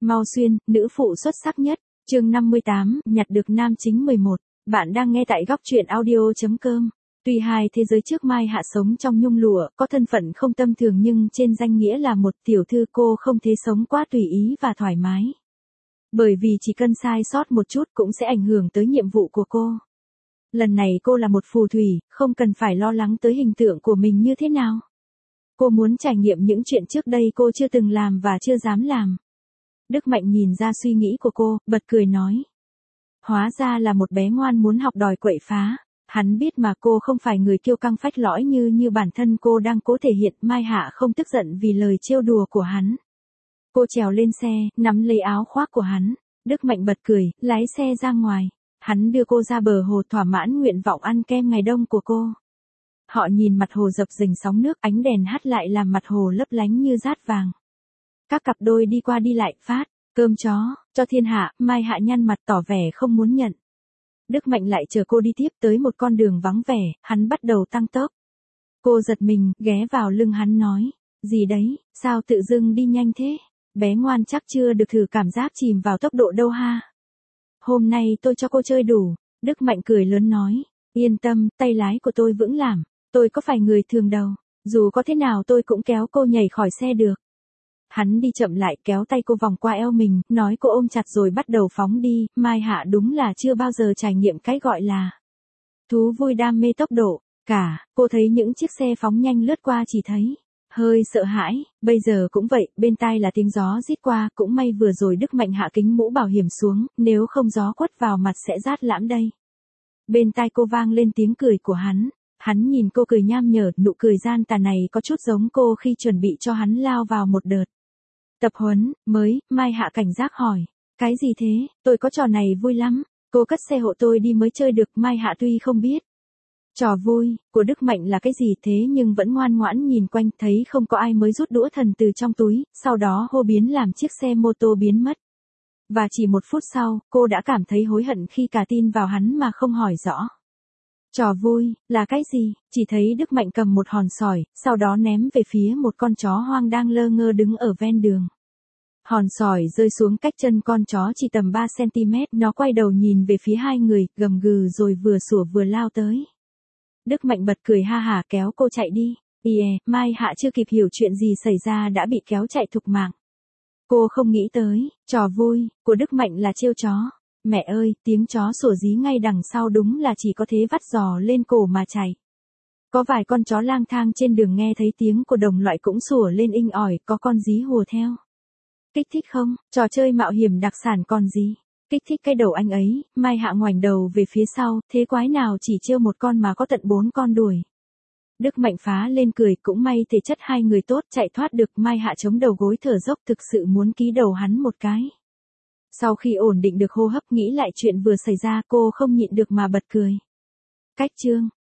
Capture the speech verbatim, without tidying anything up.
Mau Xuyên, nữ phụ xuất sắc nhất, chương năm mươi tám, nhặt được nam chính mười một. Bạn đang nghe tại góc truyện audio chấm com. Tuy hai thế giới trước Mai Hạ sống trong nhung lụa, có thân phận không tầm thường nhưng trên danh nghĩa là một tiểu thư cô không thể sống quá tùy ý và thoải mái. Bởi vì chỉ cần sai sót một chút cũng sẽ ảnh hưởng tới nhiệm vụ của cô. Lần này cô là một phù thủy, không cần phải lo lắng tới hình tượng của mình như thế nào. Cô muốn trải nghiệm những chuyện trước đây cô chưa từng làm và chưa dám làm. Đức Mạnh nhìn ra suy nghĩ của cô, bật cười nói. Hóa ra là một bé ngoan muốn học đòi quậy phá. Hắn biết mà cô không phải người kiêu căng phách lõi như như bản thân cô đang cố thể hiện. Mai Hạ không tức giận vì lời trêu đùa của hắn. Cô trèo lên xe, nắm lấy áo khoác của hắn. Đức Mạnh bật cười, lái xe ra ngoài. Hắn đưa cô ra bờ hồ thỏa mãn nguyện vọng ăn kem ngày đông của cô. Họ nhìn mặt hồ dập dềnh sóng nước, ánh đèn hắt lại làm mặt hồ lấp lánh như dát vàng. Các cặp đôi đi qua đi lại, phát cơm chó cho thiên hạ. Mai Hạ nhăn mặt tỏ vẻ không muốn nhận. Đức Mạnh lại chờ cô đi tiếp tới một con đường vắng vẻ, hắn bắt đầu tăng tốc. Cô giật mình, ghé vào lưng hắn nói, gì đấy, sao tự dưng đi nhanh thế? Bé ngoan chắc chưa được thử cảm giác chìm vào tốc độ đâu ha. Hôm nay tôi cho cô chơi đủ. Đức Mạnh cười lớn nói, yên tâm, tay lái của tôi vững lắm. Tôi có phải người thường đâu, dù có thế nào tôi cũng kéo cô nhảy khỏi xe được. Hắn đi chậm lại, kéo tay cô vòng qua eo mình, nói cô ôm chặt rồi bắt đầu phóng đi. Mai Hạ đúng là chưa bao giờ trải nghiệm cái gọi là thú vui đam mê tốc độ. Cả, cô thấy những chiếc xe phóng nhanh lướt qua chỉ thấy hơi sợ hãi, bây giờ cũng vậy, bên tai là tiếng gió rít qua, cũng may vừa rồi Đức Mạnh hạ kính mũ bảo hiểm xuống, nếu không gió quất vào mặt sẽ rát lãm đây. Bên tai cô vang lên tiếng cười của hắn. Hắn nhìn cô cười nham nhở, nụ cười gian tà này có chút giống cô khi chuẩn bị cho hắn lao vào một đợt tập huấn mới. Mai Hạ cảnh giác hỏi, cái gì thế? Tôi có trò này vui lắm, cô cất xe hộ tôi đi mới chơi được. Mai Hạ tuy không biết trò vui của Đức Mạnh là cái gì thế nhưng vẫn ngoan ngoãn nhìn quanh, thấy không có ai mới rút đũa thần từ trong túi, sau đó hô biến làm chiếc xe mô tô biến mất. Và chỉ một phút sau, cô đã cảm thấy hối hận khi cả tin vào hắn mà không hỏi rõ. Trò vui, là cái gì? Chỉ thấy Đức Mạnh cầm một hòn sỏi, sau đó ném về phía một con chó hoang đang lơ ngơ đứng ở ven đường. Hòn sỏi rơi xuống cách chân con chó chỉ tầm ba xăng-ti-mét, nó quay đầu nhìn về phía hai người, gầm gừ rồi vừa sủa vừa lao tới. Đức Mạnh bật cười ha hả kéo cô chạy đi. Yeah, Mai Hạ chưa kịp hiểu chuyện gì xảy ra đã bị kéo chạy thục mạng. Cô không nghĩ tới, trò vui của Đức Mạnh là trêu chó. Mẹ ơi, tiếng chó sủa rí ngay đằng sau, đúng là chỉ có thế vắt giò lên cổ mà chạy. Có vài con chó lang thang trên đường nghe thấy tiếng của đồng loại cũng sủa lên inh ỏi, có con dí hùa theo. Kích thích không? Trò chơi mạo hiểm đặc sản còn gì? Kích thích cái đầu anh ấy. Mai Hạ ngoảnh đầu về phía sau, thế quái nào chỉ trêu một con mà có tận bốn con đuổi. Đức Mạnh phá lên cười, cũng may thể chất hai người tốt, chạy thoát được. Mai Hạ chống đầu gối thở dốc, thực sự muốn ký đầu hắn một cái. Sau khi ổn định được hô hấp, nghĩ lại chuyện vừa xảy ra, cô không nhịn được mà bật cười. Cách chương